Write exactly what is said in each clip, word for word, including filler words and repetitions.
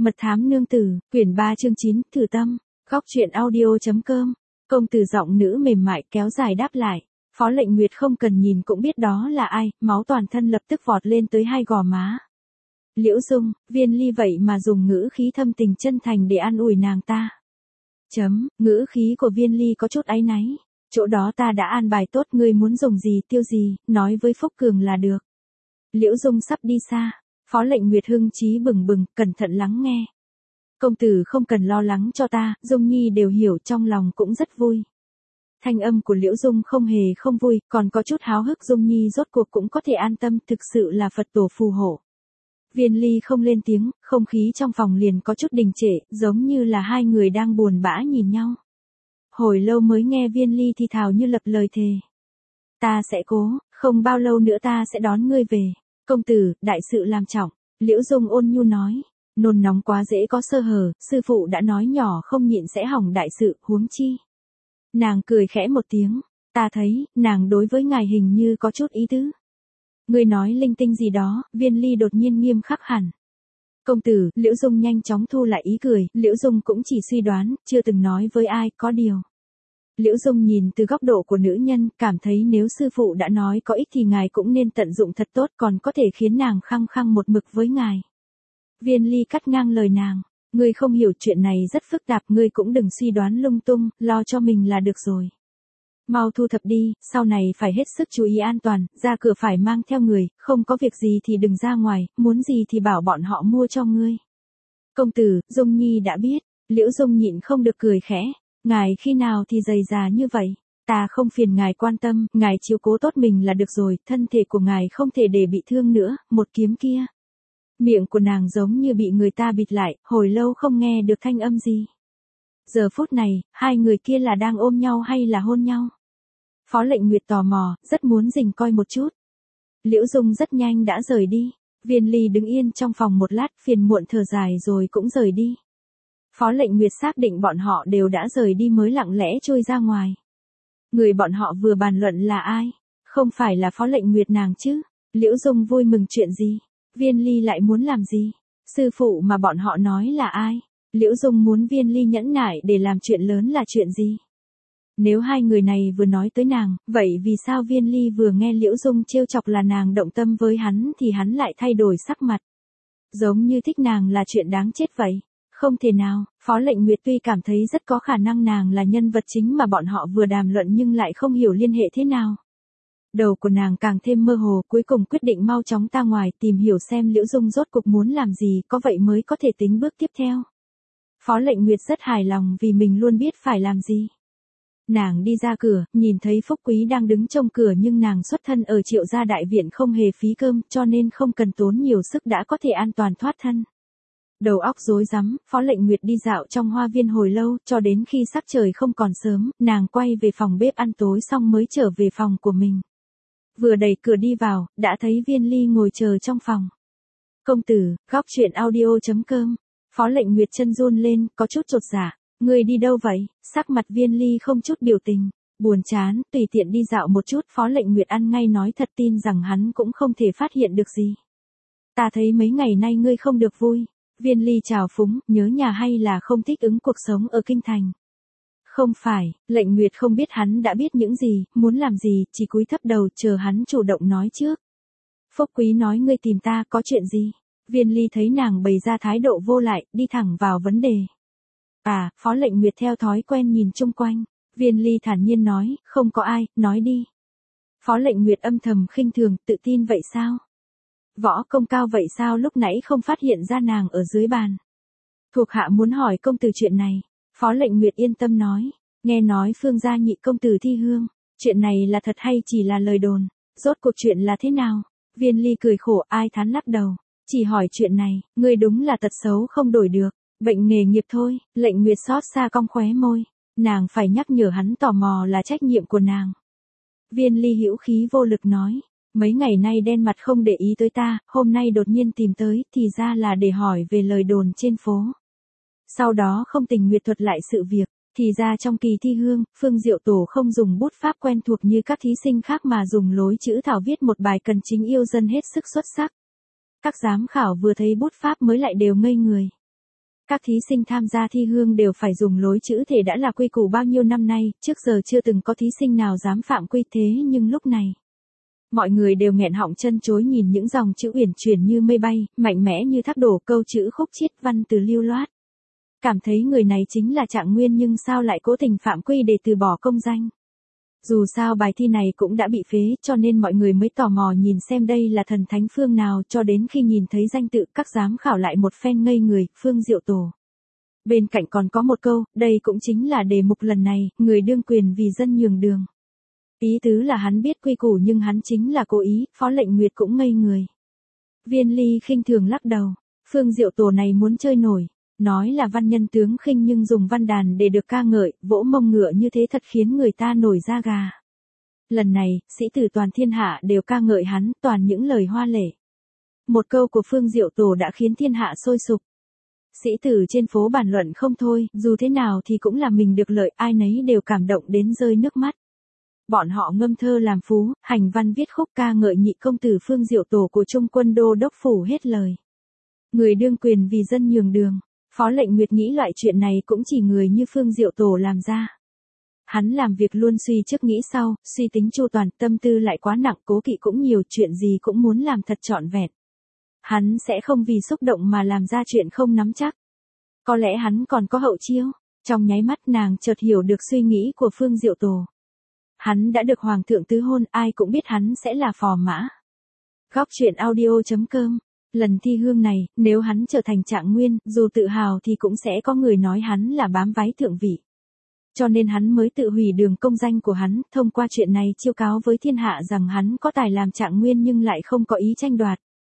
Mật thám nương tử, quyển ba chương chín, thử tâm, góc truyện audio.com. Công tử giọng nữ mềm mại kéo dài đáp lại. Phó Lệnh Nguyệt không cần nhìn cũng biết đó là ai, máu toàn thân lập tức vọt lên tới hai gò má. Liễu Dung, Viên Ly vậy mà dùng ngữ khí thâm tình chân thành để an ủi nàng ta. Chấm, ngữ khí của Viên Ly có chút áy náy. Chỗ đó ta đã an bài tốt, ngươi muốn dùng gì tiêu gì, nói với Phúc Cường là được. Liễu Dung sắp đi xa. Phó Lệnh Nguyệt hưng trí bừng bừng, cẩn thận lắng nghe. Công tử không cần lo lắng cho ta, Dung Nhi đều hiểu, trong lòng cũng rất vui. Thanh âm của Liễu Dung không hề không vui, còn có chút háo hức. Dung Nhi rốt cuộc cũng có thể an tâm, thực sự là Phật tổ phù hộ. Viên Ly không lên tiếng, không khí trong phòng liền có chút đình trệ, giống như là hai người đang buồn bã nhìn nhau. Hồi lâu mới nghe Viên Ly thì thào như lập lời thề. Ta sẽ cố, không bao lâu nữa ta sẽ đón ngươi về. Công tử, đại sự làm trọng, Liễu Dung ôn nhu nói. Nôn nóng quá dễ có sơ hở, sư phụ đã nói nhỏ không nhịn sẽ hỏng đại sự, huống chi. Nàng cười khẽ một tiếng, ta thấy, nàng đối với ngài hình như có chút ý tứ. Ngươi nói linh tinh gì đó, Viên Ly đột nhiên nghiêm khắc hẳn. Công tử, Liễu Dung nhanh chóng thu lại ý cười, Liễu Dung cũng chỉ suy đoán, chưa từng nói với ai, có điều. Liễu Dung nhìn từ góc độ của nữ nhân, cảm thấy nếu sư phụ đã nói có ích thì ngài cũng nên tận dụng thật tốt, còn có thể khiến nàng khăng khăng một mực với ngài. Viên Ly cắt ngang lời nàng, ngươi không hiểu chuyện này rất phức tạp, ngươi cũng đừng suy đoán lung tung, lo cho mình là được rồi. Mau thu thập đi, sau này phải hết sức chú ý an toàn, ra cửa phải mang theo người, không có việc gì thì đừng ra ngoài, muốn gì thì bảo bọn họ mua cho ngươi. Công tử, Dung Nhi đã biết, Liễu Dung nhịn không được cười khẽ. Ngài khi nào thì dày già như vậy, ta không phiền ngài quan tâm, ngài chiếu cố tốt mình là được rồi, thân thể của ngài không thể để bị thương nữa, một kiếm kia. Miệng của nàng giống như bị người ta bịt lại, hồi lâu không nghe được thanh âm gì. Giờ phút này, hai người kia là đang ôm nhau hay là hôn nhau? Phó Lệnh Nguyệt tò mò, rất muốn rình coi một chút. Liễu Dung rất nhanh đã rời đi, Viên Ly đứng yên trong phòng một lát, phiền muộn thở dài rồi cũng rời đi. Phó Lệnh Nguyệt xác định bọn họ đều đã rời đi mới lặng lẽ trôi ra ngoài. Người bọn họ vừa bàn luận là ai? Không phải là Phó Lệnh Nguyệt nàng chứ? Liễu Dung vui mừng chuyện gì? Viên Ly lại muốn làm gì? Sư phụ mà bọn họ nói là ai? Liễu Dung muốn Viên Ly nhẫn nại để làm chuyện lớn là chuyện gì? Nếu hai người này vừa nói tới nàng, vậy vì sao Viên Ly vừa nghe Liễu Dung trêu chọc là nàng động tâm với hắn thì hắn lại thay đổi sắc mặt? Giống như thích nàng là chuyện đáng chết vậy. Không thể nào, Phó Lệnh Nguyệt tuy cảm thấy rất có khả năng nàng là nhân vật chính mà bọn họ vừa đàm luận nhưng lại không hiểu liên hệ thế nào. Đầu của nàng càng thêm mơ hồ, cuối cùng quyết định mau chóng ra ngoài tìm hiểu xem Liễu Dung rốt cuộc muốn làm gì, có vậy mới có thể tính bước tiếp theo. Phó Lệnh Nguyệt rất hài lòng vì mình luôn biết phải làm gì. Nàng đi ra cửa, nhìn thấy Phúc Quý đang đứng trong cửa nhưng nàng xuất thân ở Triệu gia đại viện không hề phí cơm cho nên không cần tốn nhiều sức đã có thể an toàn thoát thân. Đầu óc rối rắm, Phó Lệnh Nguyệt đi dạo trong hoa viên hồi lâu, cho đến khi sắc trời không còn sớm, nàng quay về phòng bếp ăn tối xong mới trở về phòng của mình. Vừa đẩy cửa đi vào, đã thấy Viên Ly ngồi chờ trong phòng. Công tử, góc truyện audio.com. Phó Lệnh Nguyệt chân run lên, có chút chột dạ. Ngươi đi đâu vậy? Sắc mặt Viên Ly không chút biểu tình, buồn chán, tùy tiện đi dạo một chút. Phó Lệnh Nguyệt ăn ngay nói thật, tin rằng hắn cũng không thể phát hiện được gì. Ta thấy mấy ngày nay ngươi không được vui. Viên Ly trào phúng, nhớ nhà hay là không thích ứng cuộc sống ở kinh thành? Không phải, Lệnh Nguyệt không biết hắn đã biết những gì, muốn làm gì, chỉ cúi thấp đầu chờ hắn chủ động nói trước. Phúc Quý nói ngươi tìm ta có chuyện gì? Viên Ly thấy nàng bày ra thái độ vô lại, đi thẳng vào vấn đề. À, Phó Lệnh Nguyệt theo thói quen nhìn chung quanh. Viên Ly thản nhiên nói, không có ai, nói đi. Phó Lệnh Nguyệt âm thầm khinh thường, tự tin vậy sao? Võ công cao vậy sao lúc nãy không phát hiện ra nàng ở dưới bàn? Thuộc hạ muốn hỏi công tử chuyện này. Phó Lệnh Nguyệt yên tâm nói, nghe nói Phương gia nhị công tử thi hương, chuyện này là thật hay chỉ là lời đồn, rốt cuộc chuyện là thế nào? Viên Ly cười khổ, ai thán lắc đầu, chỉ hỏi chuyện này, ngươi đúng là tật xấu không đổi được, bệnh nghề nghiệp thôi. Lệnh Nguyệt xót xa cong khóe môi, nàng phải nhắc nhở hắn tò mò là trách nhiệm của nàng. Viên Ly hữu khí vô lực nói, mấy ngày nay đen mặt không để ý tới ta, hôm nay đột nhiên tìm tới, thì ra là để hỏi về lời đồn trên phố. Sau đó không tình nguyện thuật lại sự việc, thì ra trong kỳ thi hương, Phương Diệu Tổ không dùng bút pháp quen thuộc như các thí sinh khác mà dùng lối chữ thảo viết một bài cần chính yêu dân hết sức xuất sắc. Các giám khảo vừa thấy bút pháp mới lại đều ngây người. Các thí sinh tham gia thi hương đều phải dùng lối chữ thể đã là quy củ bao nhiêu năm nay, trước giờ chưa từng có thí sinh nào dám phạm quy thế nhưng lúc này. Mọi người đều nghẹn họng chân chối nhìn những dòng chữ uyển chuyển như mây bay, mạnh mẽ như thác đổ, câu chữ khúc chiết, văn từ lưu loát. Cảm thấy người này chính là Trạng Nguyên nhưng sao lại cố tình phạm quy để từ bỏ công danh. Dù sao bài thi này cũng đã bị phế cho nên mọi người mới tò mò nhìn xem đây là thần thánh phương nào, cho đến khi nhìn thấy danh tự các giám khảo lại một phen ngây người, Phương Diệu Tổ. Bên cạnh còn có một câu, đây cũng chính là đề mục lần này, người đương quyền vì dân nhường đường. Ý tứ là hắn biết quy củ nhưng hắn chính là cố ý, Phó Lệnh Nguyệt cũng ngây người. Viên Ly khinh thường lắc đầu, Phương Diệu Tổ này muốn chơi nổi. Nói là văn nhân tướng khinh nhưng dùng văn đàn để được ca ngợi, vỗ mông ngựa như thế thật khiến người ta nổi da gà. Lần này, sĩ tử toàn thiên hạ đều ca ngợi hắn, toàn những lời hoa lệ. Một câu của Phương Diệu Tổ đã khiến thiên hạ sôi sục. Sĩ tử trên phố bàn luận không thôi, dù thế nào thì cũng là mình được lợi, ai nấy đều cảm động đến rơi nước mắt. Bọn họ ngâm thơ làm phú, hành văn viết khúc ca ngợi nhị công tử Phương Diệu Tổ của Trung quân đô đốc phủ hết lời. Người đương quyền vì dân nhường đường. Phó Lệnh Nguyệt nghĩ loại chuyện này cũng chỉ người như Phương Diệu Tổ làm ra. Hắn làm việc luôn suy trước nghĩ sau, suy tính chu toàn, tâm tư lại quá nặng, cố kỵ cũng nhiều, chuyện gì cũng muốn làm thật trọn vẹn. Hắn sẽ không vì xúc động mà làm ra chuyện không nắm chắc. Có lẽ hắn còn có hậu chiêu. Trong nháy mắt nàng chợt hiểu được suy nghĩ của Phương Diệu Tổ. Hắn đã được Hoàng thượng tứ hôn, ai cũng biết hắn sẽ là phò mã. Góc truyện audio chấm com. Lần thi hương này, nếu hắn trở thành Trạng Nguyên, dù tự hào thì cũng sẽ có người nói hắn là bám váy thượng vị. Cho nên hắn mới tự hủy đường công danh của hắn, thông qua chuyện này chiêu cáo với thiên hạ rằng hắn có tài làm Trạng Nguyên nhưng lại không có ý tranh đoạt.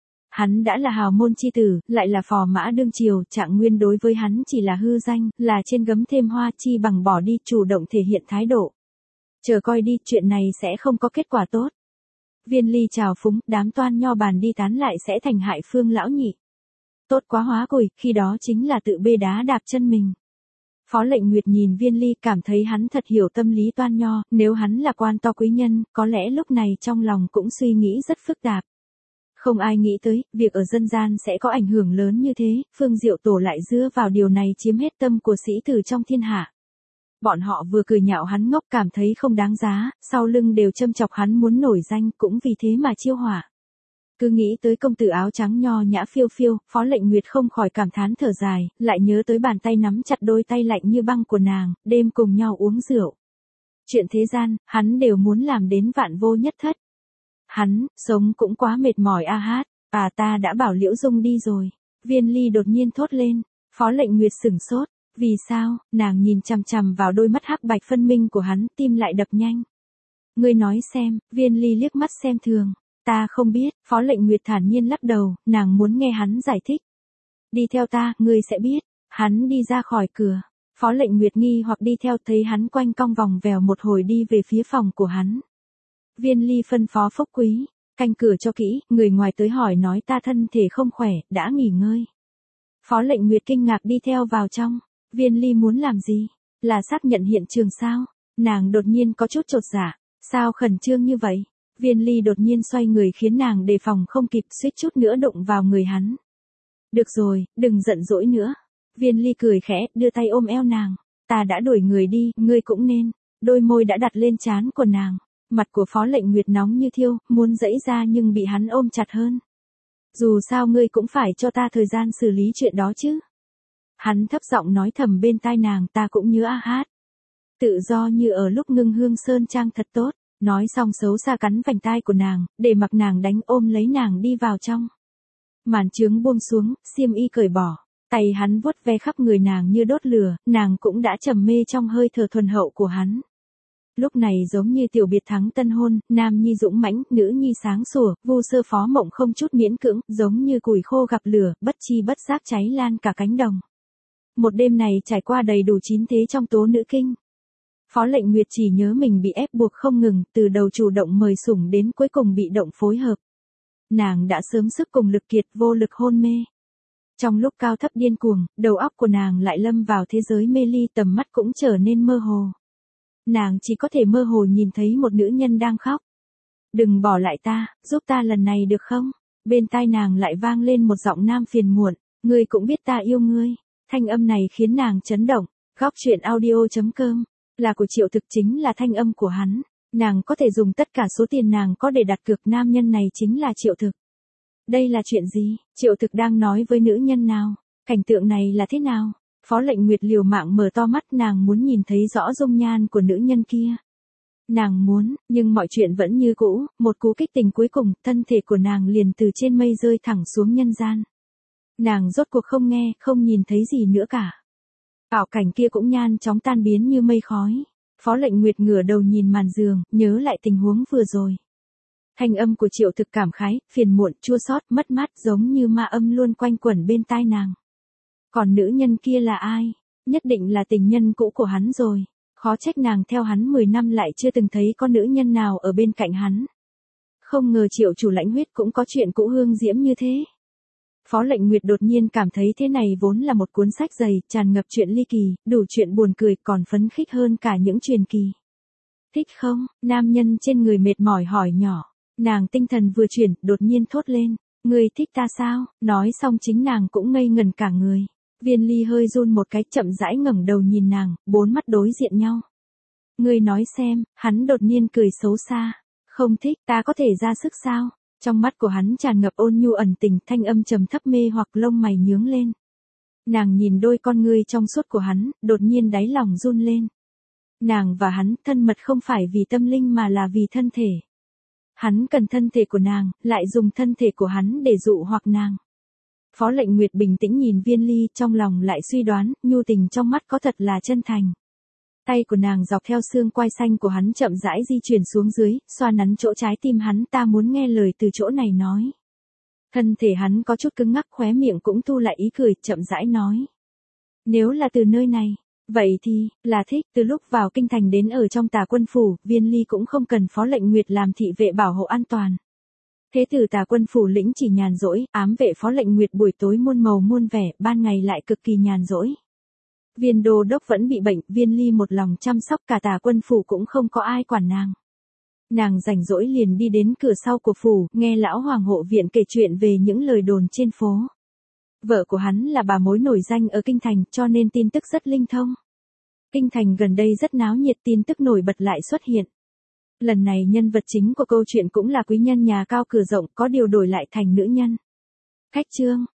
Hắn đã là hào môn chi tử, lại là phò mã đương triều, Trạng Nguyên đối với hắn chỉ là hư danh, là trên gấm thêm hoa, chi bằng bỏ đi, chủ động thể hiện thái độ. Chờ coi đi, chuyện này sẽ không có kết quả tốt. Viên Ly chào phúng, đám toan nho bàn đi tán lại sẽ thành hại Phương lão nhị. Tốt quá hóa cùi, khi đó chính là tự bê đá đạp chân mình. Phó Lệnh Nguyệt nhìn Viên Ly cảm thấy hắn thật hiểu tâm lý toan nho, nếu hắn là quan to quý nhân, có lẽ lúc này trong lòng cũng suy nghĩ rất phức tạp. Không ai nghĩ tới, việc ở dân gian sẽ có ảnh hưởng lớn như thế, Phương Diệu Tổ lại dưa vào điều này chiếm hết tâm của sĩ tử trong thiên hạ. Bọn họ vừa cười nhạo hắn ngốc cảm thấy không đáng giá, sau lưng đều châm chọc hắn muốn nổi danh cũng vì thế mà chiêu hỏa. Cứ nghĩ tới công tử áo trắng nho nhã phiêu phiêu, Phó Lệnh Nguyệt không khỏi cảm thán thở dài, lại nhớ tới bàn tay nắm chặt đôi tay lạnh như băng của nàng, đêm cùng nhau uống rượu. Chuyện thế gian, hắn đều muốn làm đến vạn vô nhất thất. Hắn, sống cũng quá mệt mỏi a hát, à ta đã bảo Liễu Dung đi rồi. Viên Ly đột nhiên thốt lên, Phó Lệnh Nguyệt sửng sốt. Vì sao, nàng nhìn chằm chằm vào đôi mắt hắc bạch phân minh của hắn, tim lại đập nhanh. Ngươi nói xem, Viên Ly liếc mắt xem thường. Ta không biết, Phó Lệnh Nguyệt thản nhiên lắc đầu, nàng muốn nghe hắn giải thích. Đi theo ta, ngươi sẽ biết. Hắn đi ra khỏi cửa. Phó Lệnh Nguyệt nghi hoặc đi theo, thấy hắn quanh cong vòng vèo một hồi đi về phía phòng của hắn. Viên Ly phân phó Phúc Quý, canh cửa cho kỹ, người ngoài tới hỏi nói ta thân thể không khỏe, đã nghỉ ngơi. Phó Lệnh Nguyệt kinh ngạc đi theo vào trong. Viên Ly muốn làm gì? Là xác nhận hiện trường sao? Nàng đột nhiên có chút chột dạ. Sao khẩn trương như vậy? Viên Ly đột nhiên xoay người khiến nàng đề phòng không kịp, suýt chút nữa đụng vào người hắn. Được rồi, đừng giận dỗi nữa. Viên Ly cười khẽ, đưa tay ôm eo nàng. Ta đã đuổi người đi, ngươi cũng nên. Đôi môi đã đặt lên trán của nàng. Mặt của Phó Lệnh Nguyệt nóng như thiêu, muốn giãy ra nhưng bị hắn ôm chặt hơn. Dù sao ngươi cũng phải cho ta thời gian xử lý chuyện đó chứ. Hắn thấp giọng nói thầm bên tai nàng, ta cũng nhớ a hát. Tự do như ở lúc ngưng hương sơn trang thật tốt. Nói xong xấu xa cắn vành tai của nàng, để mặc nàng đánh, ôm lấy nàng đi vào trong. Màn trướng buông xuống, xiêm y cởi bỏ. Tay hắn vuốt ve khắp người nàng như đốt lửa, nàng cũng đã trầm mê trong hơi thở thuần hậu của hắn. Lúc này giống như tiểu biệt thắng tân hôn, nam nhi dũng mãnh, nữ nhi sáng sủa, vu sơ phó mộng không chút miễn cưỡng, giống như củi khô gặp lửa, bất chi bất giác cháy lan cả cánh đồng. Một đêm này trải qua đầy đủ chín thế trong tố nữ kinh. Phó Lệnh Nguyệt chỉ nhớ mình bị ép buộc không ngừng, từ đầu chủ động mời sủng đến cuối cùng bị động phối hợp. Nàng đã sớm sức cùng lực kiệt, vô lực hôn mê. Trong lúc cao thấp điên cuồng, đầu óc của nàng lại lâm vào thế giới mê ly, tầm mắt cũng trở nên mơ hồ. Nàng chỉ có thể mơ hồ nhìn thấy một nữ nhân đang khóc. Đừng bỏ lại ta, giúp ta lần này được không? Bên tai nàng lại vang lên một giọng nam phiền muộn, ngươi cũng biết ta yêu ngươi. Thanh âm này khiến nàng chấn động. Góc truyện audio chấm com là của Triệu Thực, chính là thanh âm của hắn. Nàng có thể dùng tất cả số tiền nàng có để đặt cược, nam nhân này chính là Triệu Thực. Đây là chuyện gì? Triệu Thực đang nói với nữ nhân nào? Cảnh tượng này là thế nào? Phó Lệnh Nguyệt liều mạng mở to mắt, nàng muốn nhìn thấy rõ dung nhan của nữ nhân kia. Nàng muốn, nhưng mọi chuyện vẫn như cũ, một cú kích tình cuối cùng, thân thể của nàng liền từ trên mây rơi thẳng xuống nhân gian. Nàng rốt cuộc không nghe, không nhìn thấy gì nữa cả. Ảo cảnh kia cũng nhan chóng tan biến như mây khói. Phó Lệnh Nguyệt ngửa đầu nhìn màn giường, nhớ lại tình huống vừa rồi. Thanh âm của Triệu Thực cảm khái, phiền muộn, chua xót, mất mát giống như ma âm luôn quanh quẩn bên tai nàng. Còn nữ nhân kia là ai? Nhất định là tình nhân cũ của hắn rồi. Khó trách nàng theo hắn mười năm lại chưa từng thấy con nữ nhân nào ở bên cạnh hắn. Không ngờ Triệu chủ Lãnh Huyết cũng có chuyện cũ hương diễm như thế. Phó Lệnh Nguyệt đột nhiên cảm thấy thế này vốn là một cuốn sách dày, tràn ngập chuyện ly kỳ, đủ chuyện buồn cười, còn phấn khích hơn cả những truyền kỳ. Thích không? Nam nhân trên người mệt mỏi hỏi nhỏ. Nàng tinh thần vừa chuyển, đột nhiên thốt lên. Ngươi thích ta sao? Nói xong chính nàng cũng ngây ngần cả người. Viên Ly hơi run một cái, chậm rãi ngẩng đầu nhìn nàng, bốn mắt đối diện nhau. Ngươi nói xem, hắn đột nhiên cười xấu xa. Không thích, ta có thể ra sức sao? Trong mắt của hắn tràn ngập ôn nhu ẩn tình, thanh âm trầm thấp mê hoặc, lông mày nhướng lên. Nàng nhìn đôi con ngươi trong suốt của hắn, đột nhiên đáy lòng run lên. Nàng và hắn thân mật không phải vì tâm linh mà là vì thân thể. Hắn cần thân thể của nàng, lại dùng thân thể của hắn để dụ hoặc nàng. Phó Lệnh Nguyệt bình tĩnh nhìn Viên Ly, trong lòng lại suy đoán, nhu tình trong mắt có thật là chân thành. Tay của nàng dọc theo xương quai xanh của hắn chậm rãi di chuyển xuống dưới, xoa nắn chỗ trái tim hắn, ta muốn nghe lời từ chỗ này nói. Thân thể hắn có chút cứng ngắc, khóe miệng cũng thu lại ý cười, chậm rãi nói. Nếu là từ nơi này, vậy thì, là thích. Từ lúc vào kinh thành đến ở trong Tà Quân phủ, Viên Ly cũng không cần Phó Lệnh Nguyệt làm thị vệ bảo hộ an toàn. Thế tử Tà Quân phủ lĩnh chỉ nhàn rỗi, ám vệ Phó Lệnh Nguyệt buổi tối muôn màu muôn vẻ, ban ngày lại cực kỳ nhàn rỗi. Viên đô đốc vẫn bị bệnh, Viên Ly một lòng chăm sóc, cả Tà Quân phủ cũng không có ai quản nàng. Nàng rảnh rỗi liền đi đến cửa sau của phủ, nghe lão hoàng hộ viện kể chuyện về những lời đồn trên phố. Vợ của hắn là bà mối nổi danh ở kinh thành, cho nên tin tức rất linh thông. Kinh thành gần đây rất náo nhiệt, tin tức nổi bật lại xuất hiện. Lần này nhân vật chính của câu chuyện cũng là quý nhân nhà cao cửa rộng, có điều đổi lại thành nữ nhân. Khách trương,